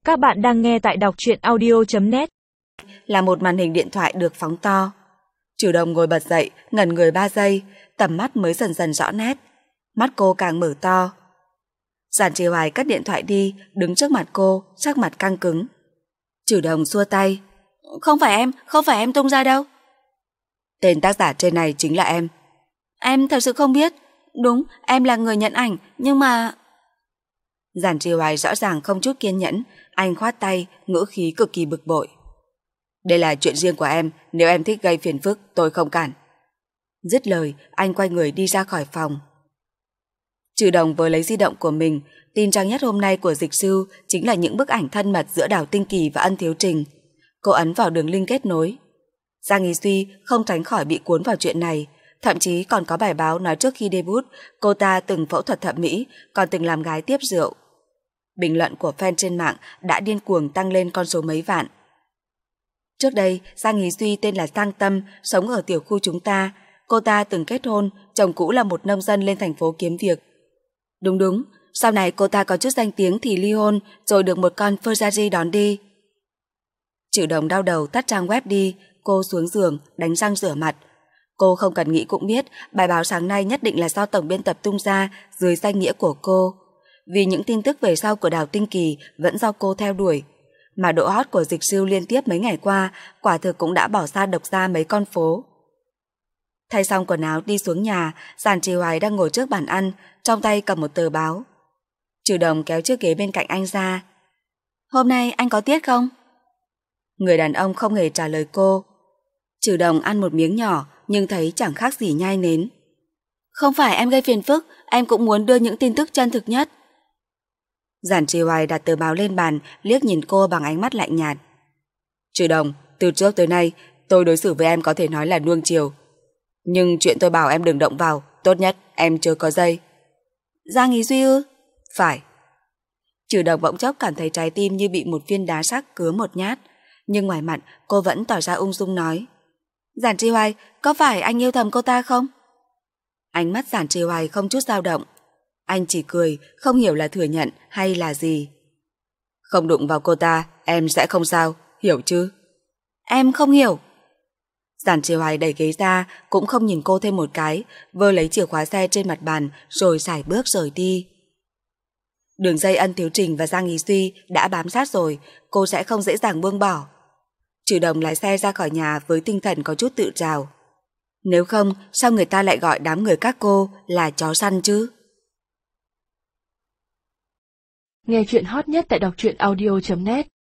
Các bạn đang nghe tại đọc truyện audio.net. Là một màn hình điện thoại được phóng to. Trừ Đồng ngồi bật dậy, ngẩn người 3 giây, tầm mắt mới dần dần rõ nét. Mắt cô càng mở to. Giản Trì Hoài cất điện thoại đi, đứng trước mặt cô, sắc mặt căng cứng. Trừ Đồng xua tay. Không phải em tung ra đâu. Tên tác giả trên này chính là em. Em thật sự không biết. Đúng, em là người nhận ảnh, nhưng mà... Giản Trì Hoài rõ ràng không chút kiên nhẫn, anh khoát tay, ngữ khí cực kỳ bực bội. Đây là chuyện riêng của em, nếu em thích gây phiền phức, tôi không cản. Dứt lời, anh quay người đi ra khỏi phòng. Trừ Đồng vừa lấy di động của mình, tin trang nhất hôm nay của Dịch Sư chính là những bức ảnh thân mật giữa Đào Tinh Kỳ và Ân Thiếu Trình. Cô ấn vào đường link kết nối. Giang Ý Duy không tránh khỏi bị cuốn vào chuyện này, thậm chí còn có bài báo nói trước khi debut, cô ta từng phẫu thuật thẩm mỹ, còn từng làm gái tiếp rượu. Bình luận của fan trên mạng đã điên cuồng tăng lên con số mấy vạn. Trước đây, Giang Ý Duy tên là Giang Tâm, sống ở tiểu khu chúng ta. Cô ta từng kết hôn, chồng cũ là một nông dân lên thành phố kiếm việc. Đúng, sau này cô ta có chút danh tiếng thì ly hôn, rồi được một con Ferrari đón đi. Trừ Đồng đau đầu tắt trang web đi, cô xuống giường, đánh răng rửa mặt. Cô không cần nghĩ cũng biết, bài báo sáng nay nhất định là do tổng biên tập tung ra dưới danh nghĩa của cô. Vì những tin tức về sau của Đào Tinh Kỳ vẫn do cô theo đuổi. Mà độ hot của Dịch Sư liên tiếp mấy ngày qua, quả thực cũng đã bỏ xa độc ra mấy con phố. Thay xong quần áo đi xuống nhà, Giản Trì Hoài đang ngồi trước bàn ăn, trong tay cầm một tờ báo. Trừ Đồng kéo chiếc ghế bên cạnh anh ra. Hôm nay anh có tiết không? Người đàn ông không hề trả lời cô. Trừ Đồng ăn một miếng nhỏ, nhưng thấy chẳng khác gì nhai nến. Không phải em gây phiền phức, em cũng muốn đưa những tin tức chân thực nhất. Giản Trì Hoài đặt tờ báo lên bàn, liếc nhìn cô bằng ánh mắt lạnh nhạt. Trừ Đồng, từ trước tới nay, tôi đối xử với em có thể nói là nuông chiều. Nhưng chuyện tôi bảo em đừng động vào, tốt nhất em chưa có dây. Giang Ý Duy ư? Phải. Trừ Đồng bỗng chốc cảm thấy trái tim như bị một viên đá sắc cứa một nhát, nhưng ngoài mặt cô vẫn tỏ ra ung dung nói. Giản Trì Hoài, có phải anh yêu thầm cô ta không? Ánh mắt Giản Trì Hoài không chút dao động. Anh chỉ cười, không hiểu là thừa nhận hay là gì. Không đụng vào cô ta, em sẽ không sao, hiểu chứ? Em không hiểu. Giản Trì Hoài đẩy ghế ra, cũng không nhìn cô thêm một cái, vơ lấy chìa khóa xe trên mặt bàn rồi sải bước rời đi. Đường dây Ân Thiếu Trình và Giang Ý Duy đã bám sát rồi, cô sẽ không dễ dàng buông bỏ. Trừ Đồng lái xe ra khỏi nhà với tinh thần có chút tự trào. Nếu không, sao người ta lại gọi đám người các cô là chó săn chứ? Nghe chuyện hot nhất tại đọc truyện audio.net.